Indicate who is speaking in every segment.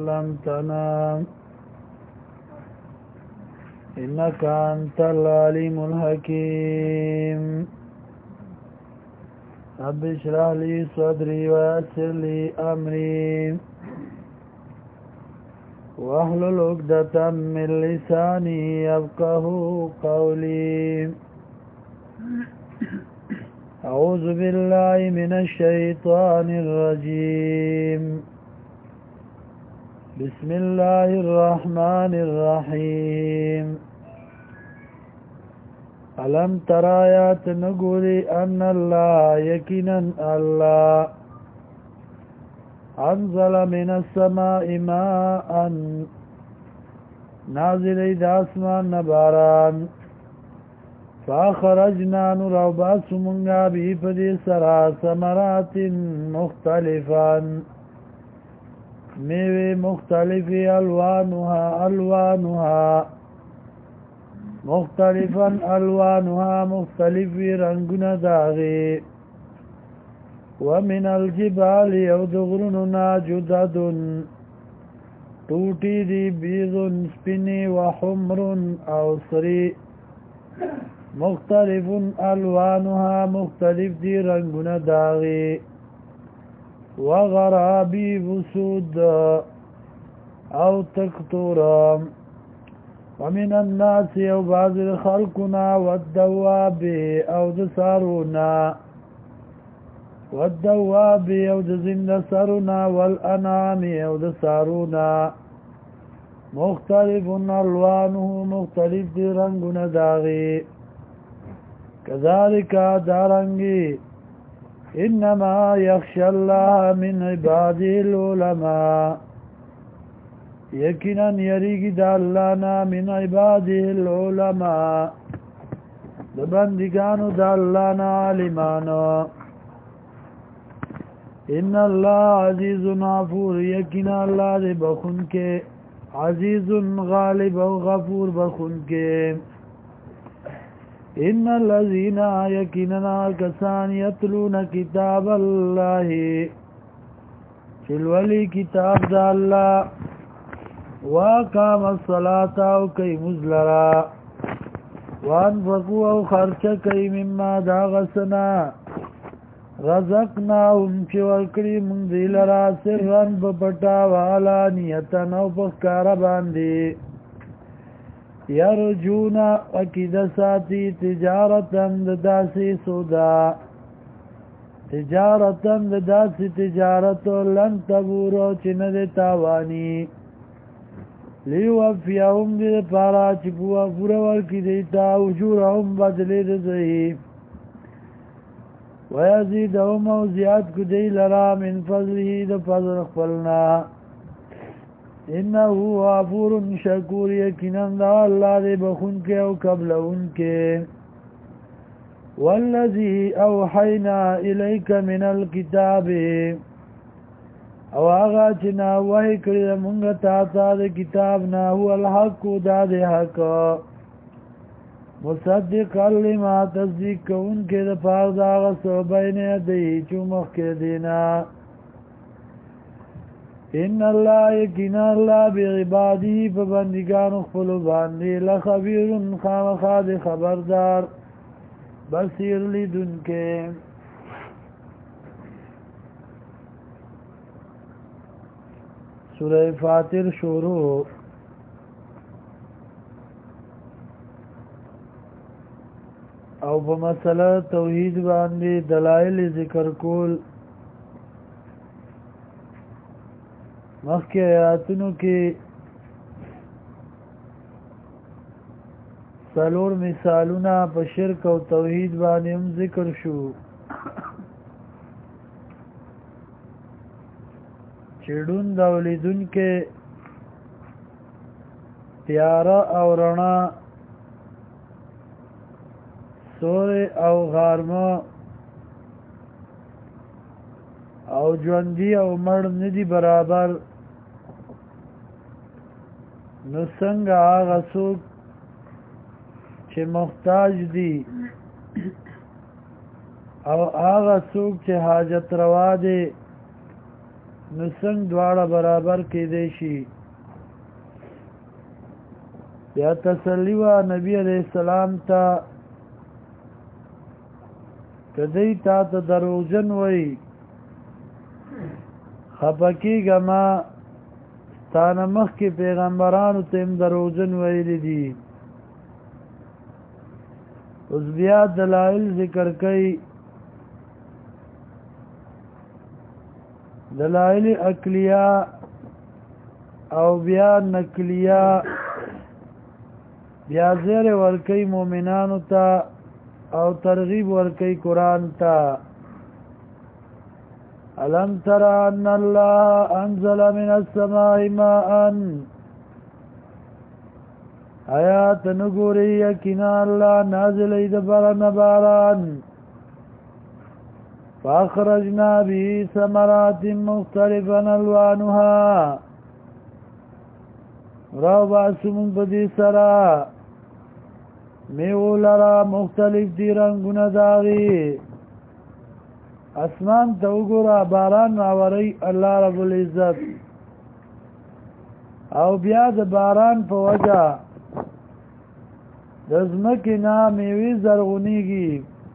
Speaker 1: لم تنام إنك أنت العليم الحكيم رب اشرح لي صدري ويسر لي أمري واحلل عقدة من لساني يفقه قولي أعوذ بالله من الشيطان الرجيم بسم الله الرحمن الرحيم ألم تر آيات نقولي أن الله يقينا الله أنزل من السماء ماء نازل إذا أسمان نباران فأخرجنا نرباس منغا به فدي سرا ثمرات مختلفا میوه مختلفی الوانها مختلفا الوانها مختلفی رنگون داغی ومن الجبال یودغرننا جدد توٹی دی بیضن سپنی وحمر او سری مختلف الوانها مختلف دی رنگون داغی وغرابی بسود او تکتورم ومن الناس او بعض الخلقنا والدواب او دسارونا والدواب او دزند سرونا والانعام او دسارونا مختلف الوانه مختلف دی رنگون داغی كذلك دارنگی انما يخشى الله من عباده العلماء یقینا یریگی دا اللہ نا من عباده العلماء دا بندگانو دا اللہ نا عالمانو ان اللہ عزیز غفور یقینا اللہ دے بخون کے عزیز غالب و غفور بخون کے ان الذين يقيننا كسان يتلون كتاب الله چلولی کتاب دا اللہ واقام الصلاة او کئی مزلرا وانفقوا او خرچ کئی مما دا غسنا رزقناهم چی ورکڑی من دی لرا سرن بپٹا وعلانیتا نو پخکار باندی یرجونا اکید ساتی تجارتن داسی سودا تجارتن داسی تجارتو لن تبورو چند تاوانی لیوفیاهم دی پارا چپوا پورور کی دیتا اجورهم بدلی رضی ویزیدهم او زیاد کو دی لرا من فضله د فضل خپلنا انه غفور شکور یقینا اللہ دے بخون کے او قبل ان کے والذی اوحینا الیک من الكتاب او آغا چنا وحی کری منگا تاتا دے کتابنا هو الحق دا دے حق مصدق لما تصدیق کون کے دا پار دا غصو بین دی چومخ کے دینا ان اللہ یقینا اللہ بعبادی پبندگان خپلو باندې لخبیر خامخا دے خبردار بصیر لیدن کے سورہ فاتر شروع او په مسله توحید باندې دلائل ذکر کول مخکې آیاتونو کې څلور مثالونه په شرک او توحید باندې هم ذکر شو چړون دا ولیدون کې تیارا او رڼا سور او غارمه او ژوندي او مړ ندي برابر نو څنګه هغه څوک چې محتاج دي او هغه څوک چې حاجت روا دي نو څنګه دواړه برابر کېدی شي یا تسلی وا نبی علیہ السلام ته کدی تا ته دروغجن وای خپکیږه ما ستانه مخکې پیغمبرانو ته هم دروغجن ویلي دي اوس بیا دلایل ذکر کوي دلائل عقلیه او بیا نقلیه بیا زیر ورکی مومنانو ته او ترغیب ورکی قرآن ته الم تر ان الله انزل من السماء ماء آیات نګوري یقینا الله نازل اید باران باران فاخرجنا به ثمرات مختلفا الوانها راو باسمون بدی سرا میو لرا مختلف دی رنگونه داغی اسمان ته وګوره باران راوري الله رب العزت او بیا د باران په وجه د ځمکې نه میوې زرغونیږي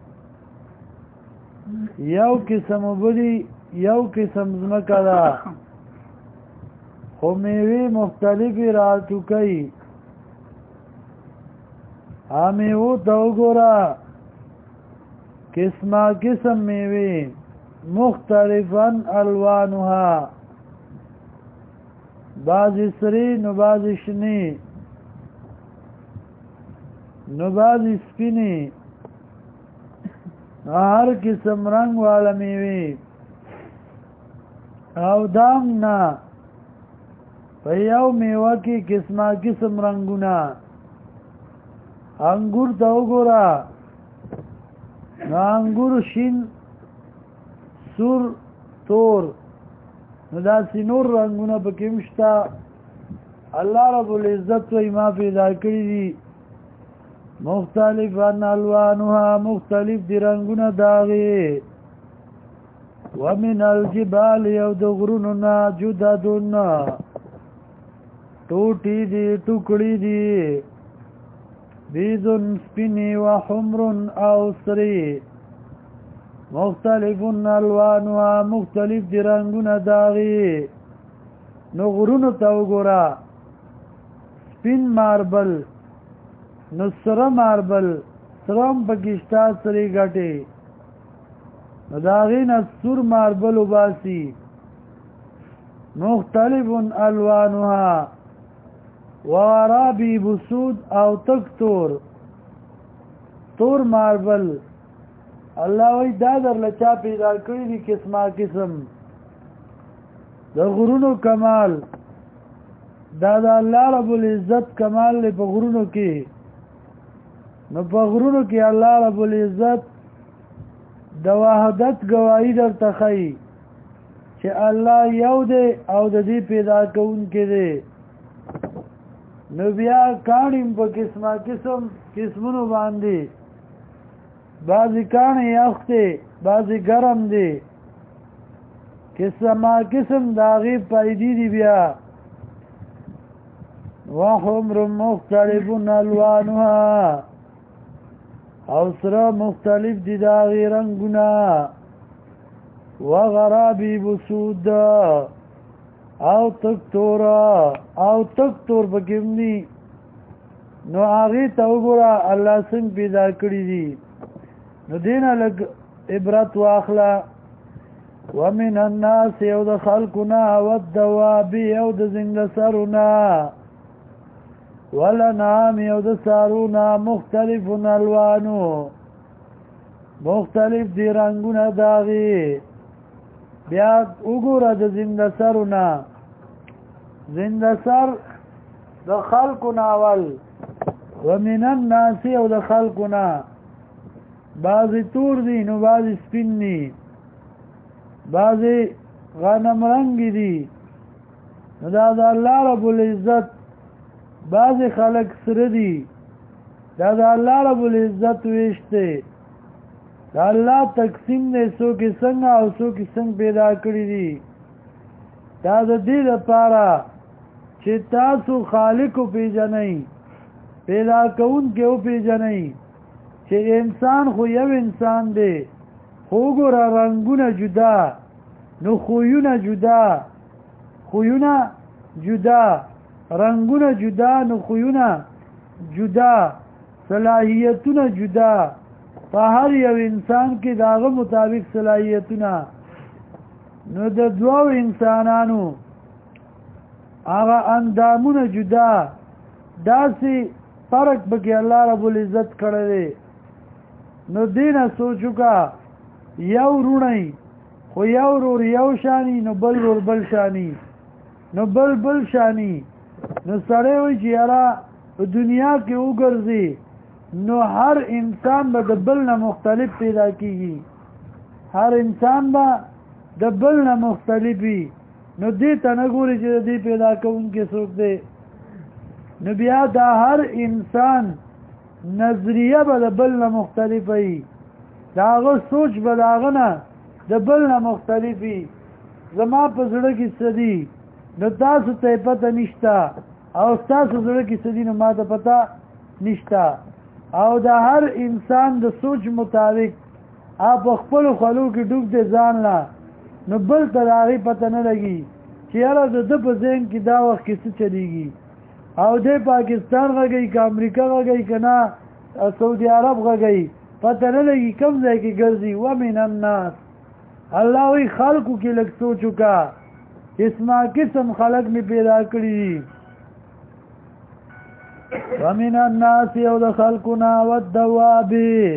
Speaker 1: یو قسم وبدي یو قسم ځمکه ده خو میوې مختلفې راټوکي میوو ته وګوره قسمه قسم میوې مختلفا الوانها بعضی سری نو بعضی شنی نو بعضی سپینی هر قسم رنگ والا میوې او دام نه په یو میوه کې قسمه قسم رنگونه انګور ته وګوره نو انګور شین سور تور نو داسې نور رنگونه پکې مشته الله رب العزت وایي ما پیدا کړي دي مختلفا الوانها مختلف دی رنگونه داغي ومن الجبال یو د غرونو نه جددن ټوټې دي ټوکړې دي بیضن سپینې وحمر او سرې مختلف الوانها مختلف دی رنگونه داغي نو غرونو ته وګوره سپین ماربل نو سره ماربل سرم پکشتا سری گٹی نو داغین سور ماربل وباسی مختلف الوانها وارابی بسود او تک تور ماربل الله وی دا در لچا پیدا کړی دي قسمه قسم د غرونو کمال دا د الله رب العزت کمال له په غرونو کې نو په غرونو کې الله رب العزت د وحدت گواہی درته ښیي چې الله یو دی او د دې پیدا کوونکی دی نو بیا کاڼي په قسمه قسمونو باندې بعضې کاڼي یخ دی بعضې ګرم دی قسمه قسم د هغې پیدې دي بیا وحمر مختلف الوانها او سره مختلف دي داغی رنگونه وغرابی بسود او تک تور بکیم دی نو آغی تا وګوره الله څنګه پیدا کړی دي نو دینه لگ عبرت واخلا ومن الناس یو د خلقنا والدواب یو د زنګسرنا والانعام یو د سارونا مختلف الوانو مختلف دی رنگونه داغي بیا وګوره د زنګسرنا زنګسر د خلقنا ومن الناس یو د خلقنا بعضی تور دی نو بعضی سپین دی بعضی غنم رنگ دی نو دا د الله رب العزت بعضی خلق سره دی دا د الله رب العزت ویشته دا الله تقسیم دی څوک څنګه او څوک څنګه پیدا کړی دی دا د دې لپاره چې تاسو خالق پیژنئ پیدا کوونکی پیژنئ چې انسان خو یو انسان دی خو ګوره رنګونه جدا نو خویونه جدا رنگونه جدا نو خویونه جدا صلاحیتونه جدا په هر یو انسان کې داغه مطابق صلاحیتونه نو د دوو انسانانو هغه اندامونه جدا داسې فرق بکی الله رب العزت کړی نو دینه سوچو کا یو رونی خو یو رور یو شانی نو بل رور بل شانی نو بل شانی نو سره وی چې یاره په دنیا کې وګرځي نو هر انسان به د بل نه مختلف پیدا کیږي هر انسان به د بل نه مختلفي نو دې ته نه ګوري چې دې پیدا کوونکی څوک دی نو بیا دا هر انسان نظریه به د بل نه مختلفه دا هغه سوچ به د هغه نه د بل نه مختلفي زما په زړه کې څه دي نو تاسو ته پته نشته او تاسو زړه کې څه دي نو ما ته پته نشته او د هر انسان د سوچ مطابق آپ خپل خلو کې ډوب دي ځان لا نو بل ته هغه پته نه لګي چې یاره د په ذهن کې دا وخت کې څه چلیږي او د پاکستان غږی که امریکا غږی که نه سعودي عرب غږی پته نه لګي کوم ځای کې ګرځي ومن الناس الله وی خلقو کې لږ سوچ وکړه اسما قسم خلق می پیدا کړی ومن الناس او د خلقنا والدواب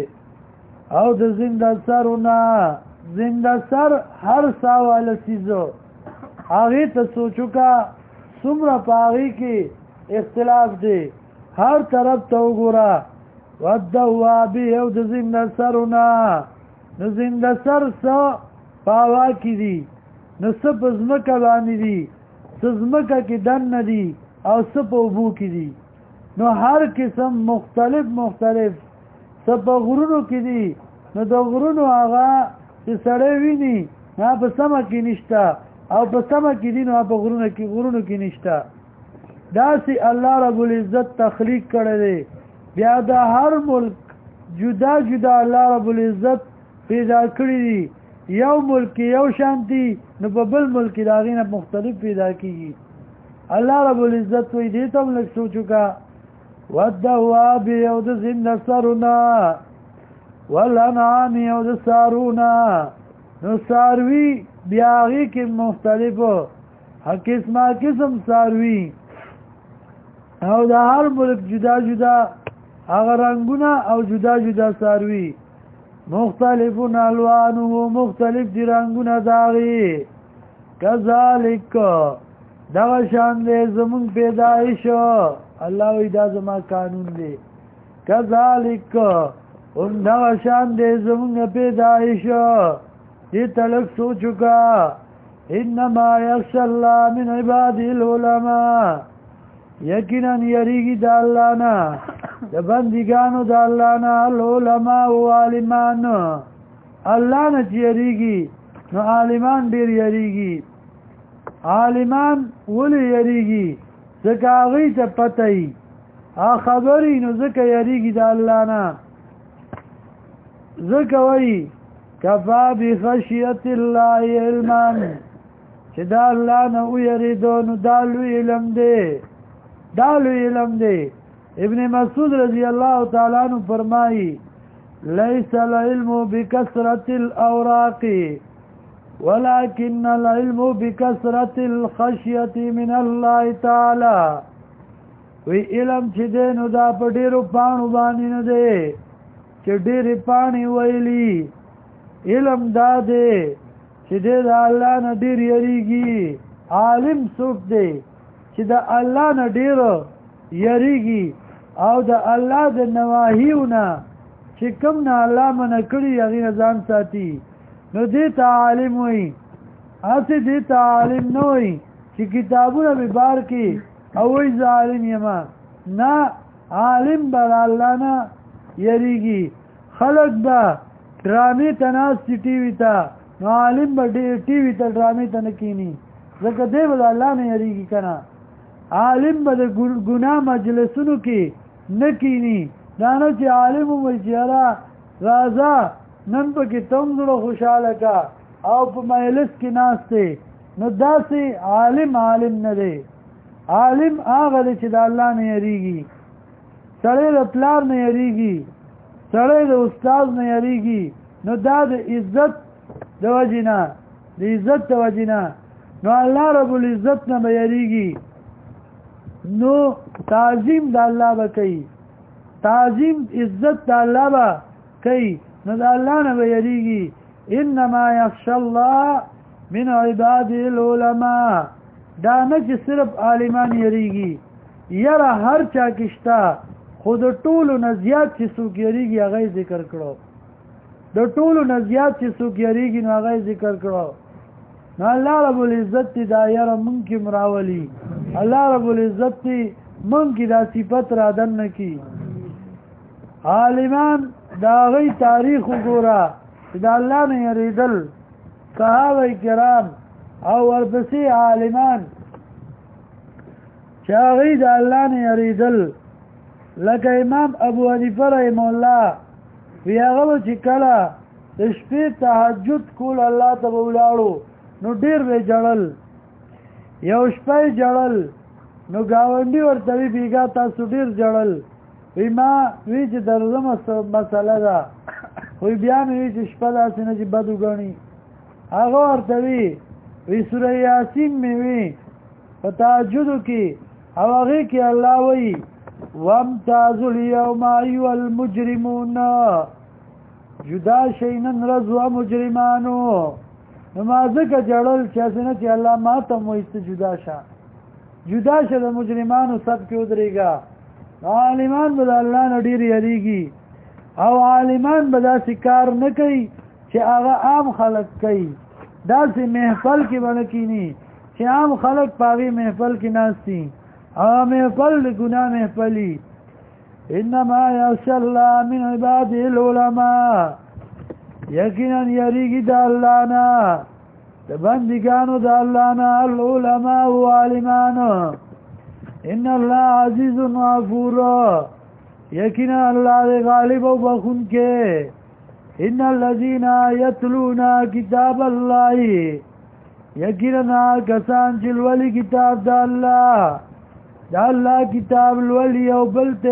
Speaker 1: او د زنده سرنا زنده سر هر ساواله سیزو هغه ته سوچو کا څومره پاغي کې اختلاف دی هر طرف ته وګوره والدواب او د زنده سرنا نو زنده سر څو پاوا کې دي نو څه په ځمکه باندې دي څه ځمکه کې دننه دي او څه په اوبو کې دي نو هر قسم مختلف څه په غرونو کې دي نو د غرونو هغه چې سړی ویني نه په سمه کې نشته او په سمه کې دي نو په غرونو کې نشته داسې الله رب العزت تخلیق کړی دی بیا د هر ملک جدا الله رب العزت پیدا کړی دی یو ملک یو شانتی نو په بل ملک داغینه مختلف پیدا کیږي الله رب العزت وی دې ته لږ سوچو کا والدواب او د زنده سرنا والانعام او د سارونا نو ساروی بیاغی کې مختلفو قسم ساروی او د هر ملک جدا هغه رنگونه او جدا ساروی مختلفون الوانو مختلف دی رنگونه داغی کذالک دغه شان دی زمون پیدایشو الله وی دا زما قانون دی کذالک هم دغه شان دی زمون پیدایشو دې تلک سوچو کا انما یخشى الله من عباده العلماء یقینا یریږي د الله نه د بندګانو د الله نه العلماء او عالمان الله نه یریږي نو عالمان ډیر یریږي عالمان ولې یریږي ځکه هغه ته پته ای خبرې نو ځکه یریږي د الله نه ځکه وایي کفا بخشیت الله علما چې دا الله نه ویریدو نو دا لوی علم دی ابن مسعود رضی الله تعالی عنہ فرمایي ليس العلم بكثرة الاوراق ولكن العلم بكثرة الخشية من الله تعالی وی علم چې دینو دا په ډیرو پانو باندې نه دی چې ډیرې پانی ویلي علم دا دی چې د الله نه ډیر یریږي عالم څوک دی چې د الله نه ډیر یریږي او د الله د نواهیونه چې کوم نه الله منع کړي هغه ځان ساتي نو دې ته عالم وي اته دې ته عالم نه وي چې کتابونه به بار کې او وي ظالم یما نه عالم بر الله نه یریږي خلق با ډرامې تناس ټي وي ته نو عالم به ټي وي ته ډرامې ته نه کینی ځکه دی به د الله نه یریږي که نه عالم به د ګناه مجلسونو کې نه کینی دا نه چې عالم ووایي چې یاره راځه نن پکې تم زړه خوشحاله کا او په مجلس کې ناست دی نو داسې عالم نه دی عالم هغه دی چې د الله نه یریږي سړی د پلار نه یریږي سړی د استاد نه یریږي نو دا د عزت د وجې نه د عزت د وجې نه نو الله رب العزت نه به یریږي نو تعظیم د الله به کوي تعظیم عزت د الله به کوي نو د الله نه به یریږي انما یخشى الله من عباده العلماء دا نه چې صرف عالمان یریږي یره هر چا کې شته خو د ټولو نه زیات چې څوک یریږي هغه ذکر کړو د ټولو نه زیات چې څوک یریږي نو هغه ذکر کړو نو الله رب العزت دا یره مونږ کې مراولي الله رب العزت مونږ کې دا صفت را دن کی عالمان دا غي تاریخ وګوره چې دا الله نه یریدل صحابه کرام او ورپسې عالمان چې هغه د الله نه یریدل لکه امام ابو حنیفه رحم الله وی هغه چې کله د شپې تهجد کول الله ته ولاړو نو ډیر به جړل یو شپه جړل نو گاونډي ورته وی بیګا تاسو ډیر جړل وی ما وی چې درځم مسله ده خو بیا مې وی چې شپه داسې نه چې بد وګڼي هغه ورته وی سوره یاسین مې وی په تهجد کې او هغه کې الله وی وامتازوا اليوم ايها المجرمون جدا شینن رزو مجرمانو نمازکه جړل چې اسنه چې الله ما ته موست جدا شه د مجرمانو سب کې ودرېګا عالمان به الله نه ډیر یریږي او عالمان به دا کار نه کوي چې هغه عام خلک کوي داسې محفل کې باندې کینی چې عام خلک پاوی محفل کې ناشتي او محفل د ګناه محفلی انما یخشى الله من عباده العلماء یقینا یریږي د الله نه د بندګانو د الله نه العلماء او عالمان ان الله عزیز غفور یقینا الله غالب او بخونکې ان الذين يتلون كتاب الله یقینا کسان چې ولي کتاب د الله دا الله کتاب الولی او بلته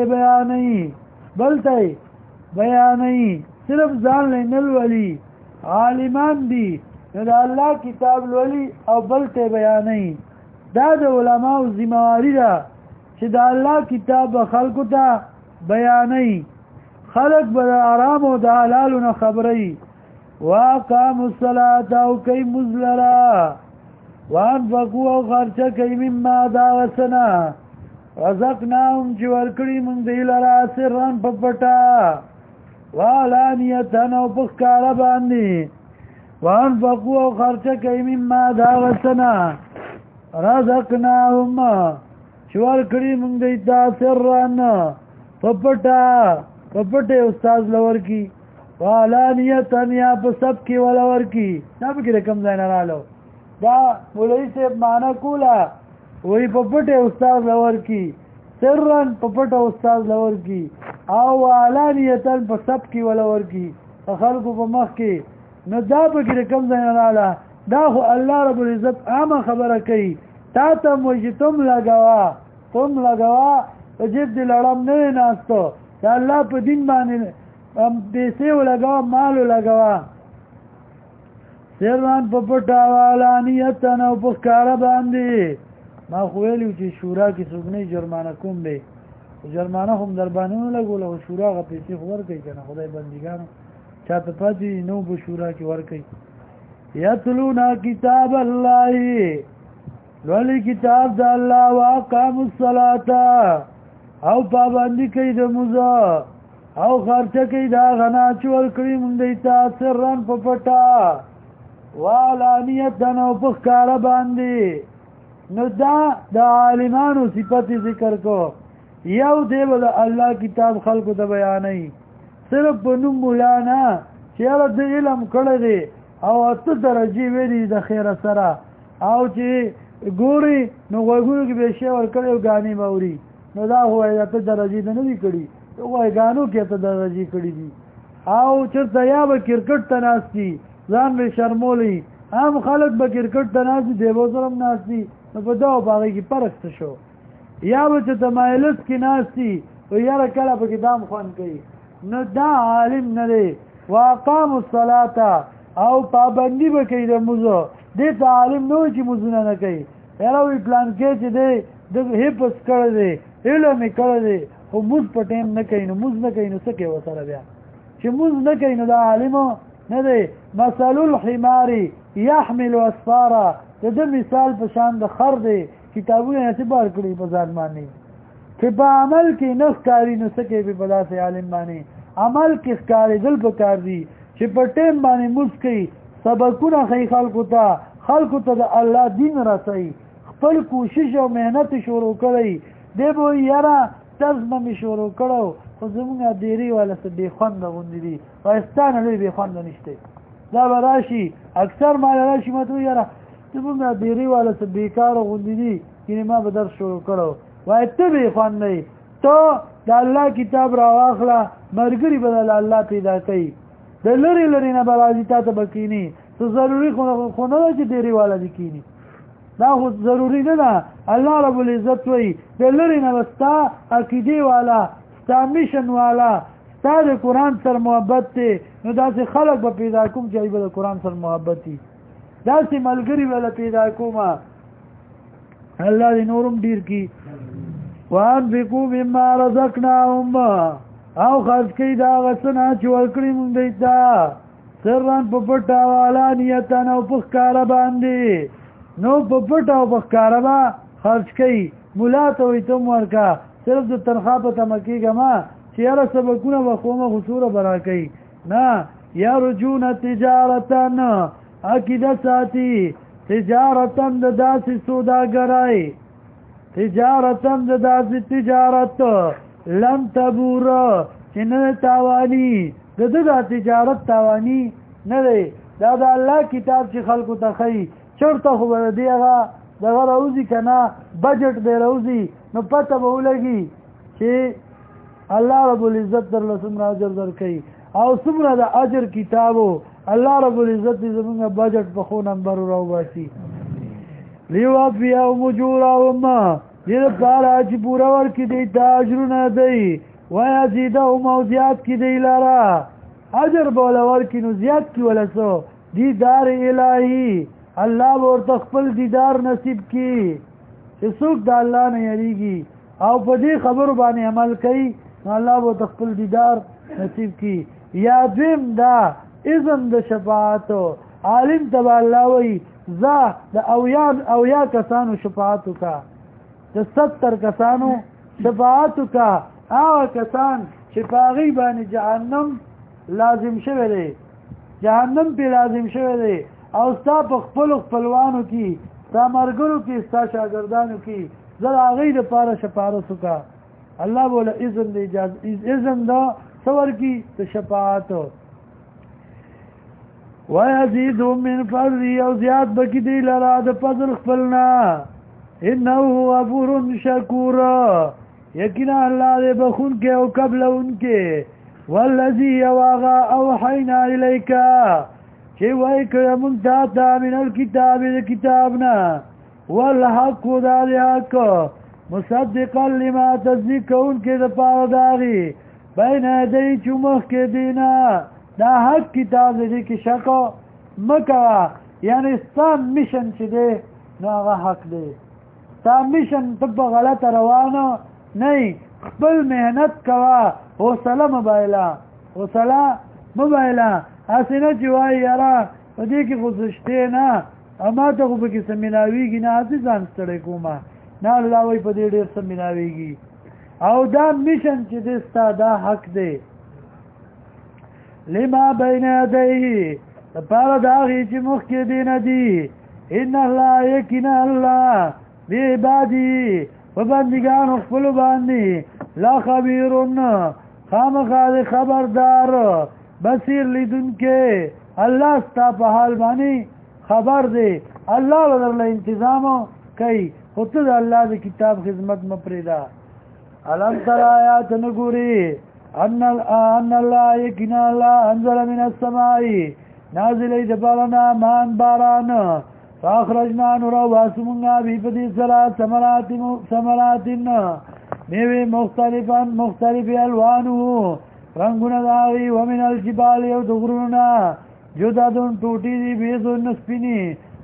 Speaker 1: بیانې صرف ځان لنل ولی عالمان دي دا الله کتاب الولی او بلته بیانې دا د علماء ذمہواری ده چې دا الله کتاب خلقو ته بیانې خلق به آرام او د حلال نه خبري واقاموا الصلاه او کوي مزلرا وانفقوا خرچه کوي مما دا وسنا رزقناهم چې ورکړي مونږ دی لرا سران په پټا وعلانیتن او په ښکاره باندې وانفقوا خرچه کوي مما دا وسنا رزقناهم چې ورکړي مونږ دی تا سران په پټه استاد لور کی وعلانیتن یا په سب کې ولور کی دا به کوم ځای نه رالو دا مولوی صاحب معنا کولا وی په پټه استاد لور کی سرن په پټه استاد لور کی او علانیتن په سب کې ولور کی خلکو په مخ کې نو دا به کوم ځای نه رااله دا خو الله رب العزت عامه خبره کوي تا ته موږ تم لګوا په جیب دې لړم نه ناستو چې الله په دین باندې پیسې ولګوا مال ولګوا سران په پټه علانیتن او په ښکاره باندې ما خو ویلو چې شورا کې څوک نه جرمانه کوم به جرمانه هم در باندې نه لګول او شورا غ پیسې خور کوي کنه خدای بندګانو چاته پاتې نو به شورا کې ور کوي یتلونا کتاب الله ولی کتاب د الله واقام الصلاه او پابندی کوي د موزه او خرچه کوي دا غنا چور کړی مونږ د تاثرن په پټا والانیتن او په ښکاره باندې نو دا د عالمانو صفت ذکر کو یو دیو د الله کتاب خلقو ته بیانې صرف په نوم مولانا چې هغه د علم کړی دی او اته درجه ویلي د خیر سره او چې ګوري نو غوږونو کې به شی ورکړي او غانې موري نو دا هو ته درجه نه دی کړی هو غانو کې ته درجه کړی دي او چرته یا به کرکټ ته ناشتي ځان به شرمولي عام خلک به کرکټ ته ناشتي دی وزرم ناشتي نو په دا باغې کې فرق شو یا به چې تمایلت کې ناشتي او یاره کله په کې دام خوان کوي نو دا عالم نه دی واقام الصلاه او پابندی به کوي د موزه دې ته عالم نو چې موزونه نه کوي یاره وی پلان کې چې دی د هیپس کړی دی علم یې کړی دی خو موز په ټیم نه کوي نو موز نه کوي نو څه کوي ورسره بیا چې موز نه کوي نو دا عالم نه دی مثل الحمار يحمل اسفارا د مثال په شان د خر دی کتابونه اعتبار کړی په ځان باندې چې په عمل کې نه ښکاري نو څه کوي په داسې عالم باندې عمل کې ښکارېدل پکار دي چې په ټیم باندې موز کوي سبقونه خی خلکو ته د الله دین رسوي خپل کوشش او مهنت شروع کړی دی به یاره تزمه می شروع کړو خو زمونږ دیری والا څه بې خونده غوندې دي پاکستان لوی بې خونده نشته دا به راشي اکثر مال راشي ما ته یاره زمونږ دیری والا څه بېکاره غوندې دي یعنې ما به درس شروع کړو وایي ته بې خونده ته د الله کتاب را واخله ملګري به د الله پیدا کوي د لرې لرې نه به راځي تا ته به کیني څه ضروري خو نه ده چې ډېرې والا دي کیني دا خو ضروري نه ده الله رب العزت وایي د لرې نه به ستا عقیدې والا ستا میشن والا ستا د قرآن سره محبت دی نو داسې خلک به پیدا کوم چې به د قرآن سره محبت دي داسې ملګري به پیدا کوم الله دې نورم ډېر کړي وانفقوا مما رزقناهم او خرج کوي دا غسنه چې ورکړي مونږ دی ته سران په پټه او علانیتا او په ښکاره باندې نو په پټه او په ښکاره به خرج کوي ملا ته وایي ته ورکه صرف د تنخوا په تمه کېږه ما چې یاره سبقونه به خومه خصوره به را کوي نه یرجون تجارتا عقیده ساتي تجارتا د داسې سوداګرۍ تجارتا د داسې تجارت لن تبور چې نه تاواني دا تجارت تاوانی نه دی دا د الله کتاب چې خلکو ته ښایي چېرته خو به دی هغه دغه راوځي که نه بجټ دی راوځي نو پته به ولګي چې الله رب العزت درله څومره اجر درکوي او څومره د اجر کتابو الله رب العزت دې زمونږ بجټ په ښو نمبرو راوباسي لیوفیهم اجورهم دې دپاره چې پوره ورکړي دی ته اجرونه دی ویزیدهم او زیات کی دی لارا اجر بولا ورکی نو زیات کی ولا سو دیدار الہی الله ورته خپل دیدار نصیب کی چې څوک د الله نه یریږي او په دې خبرو باندې عمل کوي نو الله ورته خپل دیدار نصیب کی یا دیم دا اذن د شفاعت عالم تبع الله وی ذا د اویا کسانو شفاعت کا د 70 کسانو شفاعت کا هغه کسان چې پاغي باندې جهنم لازم شوی دی جهنم په لازم شوی دی او ستا په خپلوانو کې ستا مرګرو کې ستا شاګردانو کې زه هغې دپاره شفاعت وکړه الله بوله اذن د اذن دا څه ورکړي د شفاعت ویزیدهم من فضله او زیات به کړي دی لره د فضل خپلنا انه غفور شکور یقینا الله دې بخون کې او قبل انکه والذي يواغا اوحينا اليك چې وای کړه مونږ ته من الكتاب کتابنا والحق ذلك مصدقا لما تصدقون کې د پاره داغي بین دې چمخ کې دینا دا حق کتاب دې کې شک مکا یعنی ستان میشن چې دې نو هغه حق دی ستان میشن ته غلط روانه نه خپل مهنت کوا حوصله مبایله اسنه چې وای یاره په دې کې خوششته نه اما ته خو به کې سمیناویږي نه عزیزان ستړی کومه نه الله وای په دې ډېر سمیناویږي او دا میشن چې دې ستا دا حق دی لما بین یدیه لپاره د هغې چې مخکې دی نه دي ان الله یقینا الله بعبادي په بندګانو خپلو باندې لا خبیرون خامخا خبردار بصیر لیدونکې الله ستا په حال باندې خبر دی الله ورله انتظام کوي خو ته د الله د کتاب خدمت مپریدا الم تر آیات نګوري ان الله یقینا الله انزل من السماء نازل دبرنا مان باران فاخرجنا نور واسمنا بفدي صلاه ثمرات میوه مختلف الوانه رنگونه داوی ومن الجبال یو دغرنا جدادون ټوټي دي بيزون سپيني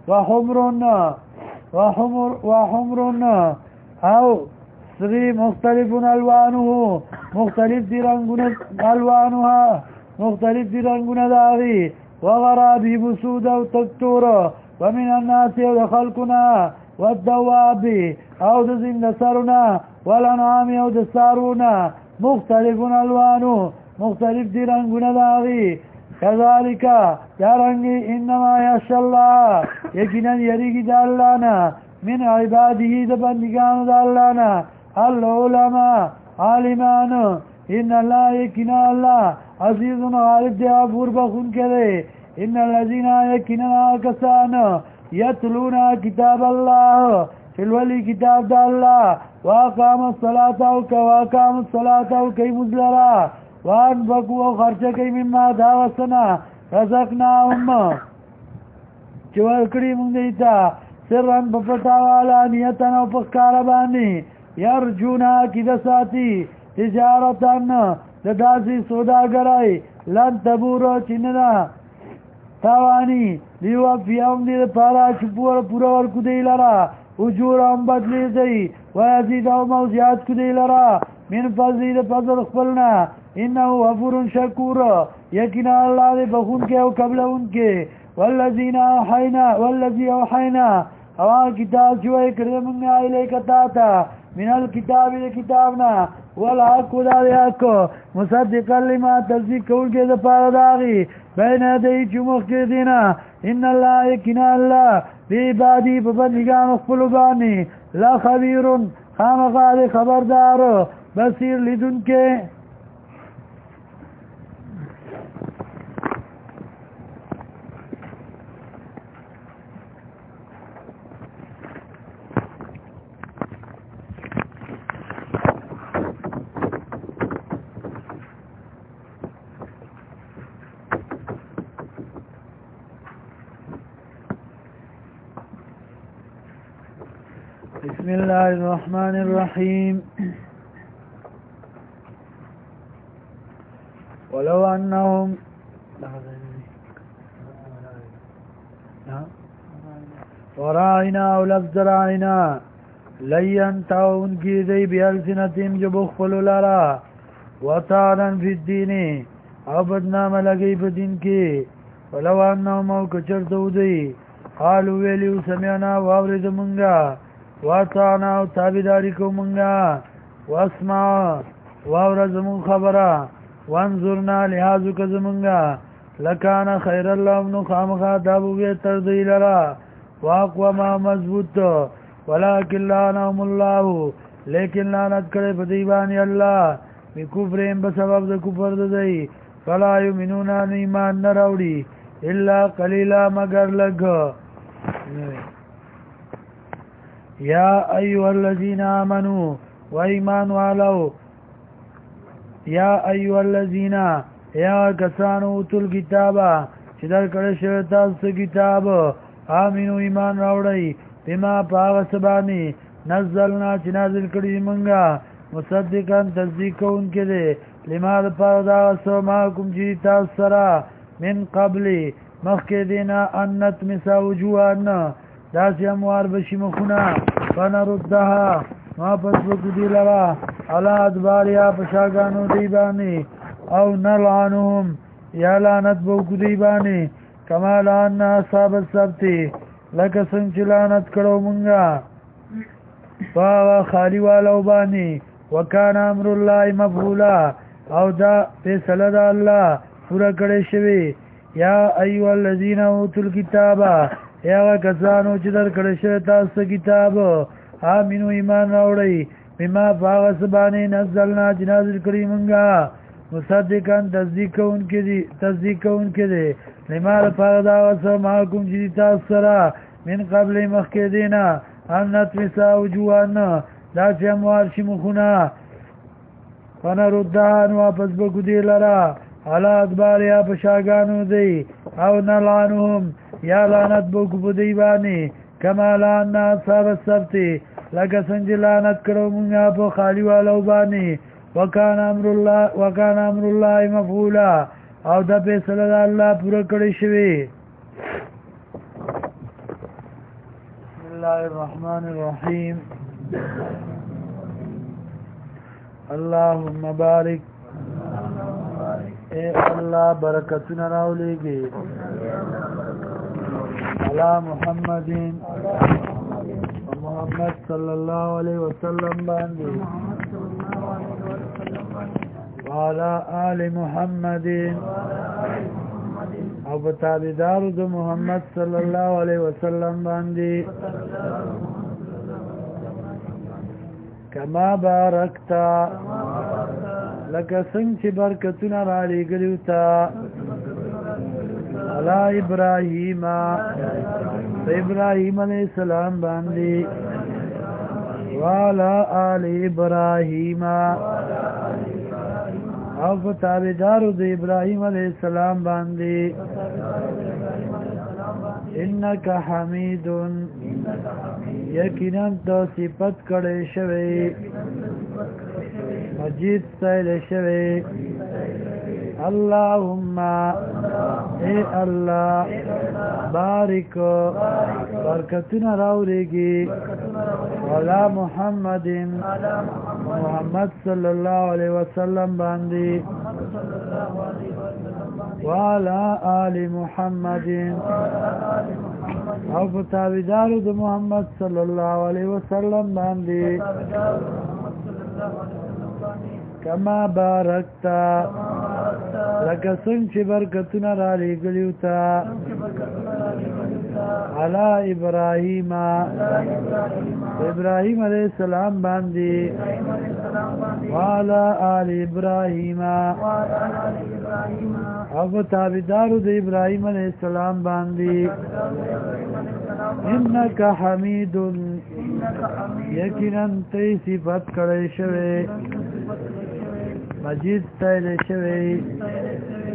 Speaker 1: وحمرون او سری مختلف الوانه مختلف دي رنگونه الوانها مختلف دي رنگونه داوی وغرابيب سود او تکتور ومن الناس يخلقنا والدواب او دزين سرنا والانعام او دسارونا مختلف الوانه مختلف دي رنگونه داوی كذلك دارنگي انما يخشى الله يقينا يريد الله من عباده دبندگان الله العلماء عالمان ان الله يقينا الله عزيز غالب دي غفور بخون كده ان الذين يقينا كسان يتلون كتاب الله في الولي كتاب الله واقام الصلاة وكي مزلرا وانفقوا خرچه مما داوسنا رزقناهم چوال کړي مونږ دیتا سرن بپټا والا نیتن او پخکار باندې يرجونا کی د ساتي تجارتن د داسي سوداګرای لن تبورو چننا تاوانی لیو فیام دې پارا چپور پورا ورکو دی لرا اجورم بدلی دی ويزيدهم زیات کو دی لرا من فضل فضل خپلنا انه غفور شکور یقینا الله دې بخون کې او قبل انکه والذین اوحینا او کتاب جوړ کړی موږ الیک تا من الكتاب کتابنا والحق ذلك مصدقا لما تصدیق کول کې د پاره داغي بین دې چې مخ کې دینا ان الله یقینا الله بعبادی په بندګان خپل باندې لا خبير خامخا خبردار بصیر لیدونکې بسم الله الرحمن الرحيم ولو أنهم ورائنا أو لفظ رائنا لين تاون کی دی بألسنتهم جو بخفلو لرا وطانا في الدين او بدنام لگئی بدین کی ولو أنهم او کچر دو دی قالوا ویلیو سمعنا وابرد منگا واتعنا او تابداری کو منگا واسمع وابرزمون خبرا وانظرنا لحاظو کزمنگا لکانا خیر اللہ ابنو خامخا دابو بیتر دی لرا واقوى ما مضبوط ولكن لعنهم الله لیکن لعنت کرے بدیبانی اللہ بکفرهم بسبب د کفر دی فلا یؤمنون ایمان نراوڑی الا قلیلا مگر لگ یا ایها الذین آمنوا و ایمان والو یا ایها الذین یا کسانو اوتل کتابا چې در کړه شوی تاسو کتاب آمینو ایمان راوړی بما پاغس باندې نزلنا چې نازل کړی منګه مصدقا تصدیق کوونکې دی لما د پاره دا سو ما کوم چې تاسو سره من قبل مخکې دینا ان نتمس وجوهنا داسې اموار بشي مخونه فنردها ما پس وکو دی لرا علا ادباریا پشاگانو دی بانی او نلعنهم یا لعنت بوکو دی بانی کما لعننا اصحاب السبتی لکه څنګه چې لعنت کړو مونږه فاغا خالی والو بانی وکان امر الله مفعولا او دا فیصله د الله پورا کړی شوی یا ایها الذین اوتل الکتاب یا کسانو چې در کړی شوی تاسو کتاب آمینو ایمان راوړی بما باغ سبانه نزلنا جنازل کړی مونږه مصدقان تصدیق کونکي دي لما لپاره دا وسه ما کوم چې تاسو سره من قبل مخکې دینا ان نتمسا وجوهنا دا چې اموال شي مخونه فنردان واپس بکو دی لرا علا ادبار یا پشاگانو دی او نلعنهم یا لعنت بکو پو دی بانی کما لعننا اصحاب السبتی لکه سنجی لعنت کرو منگا پو خالی والو بانی وکان امر الله مفعولا او دا فیصله د الله پوره کړی شوی بسم الله الرحمن الرحیم اللهم بارک اے الله برکتنا راولېږي علی محمدین محمد صلی الله علیه وسلم باندې وعلى آل محمد او بتابدار د محمد صلی الله علیه وسلم باندې کما بارکتا لکه څنګه چې برکتونه را لېږلي تا علی ابراهیم علیه السلام باندې وعلى آل ابراهیم او فتابدارو د ابراهیم علیه السلام باندې انک حمید یقینا تو صفت کړي شوی مجید سایل شوی اللهم اے الله بارک برکتنا راولېږي علی محمد صلی الله علیه وسلم باندې وعلى آل محمد او فتابدارو د محمد صلی الله علیه وسلم باندې کما بارکتا لکه څنګه چې برکتونه را لېږلي تا علی ابراهیم علیه السلام باندې وعلى آل ابراهیم او تابعدارو د ابراهیم علیه السلام باندې انک حمید یقینا ته صفت کړی شوی مجید سایل شوی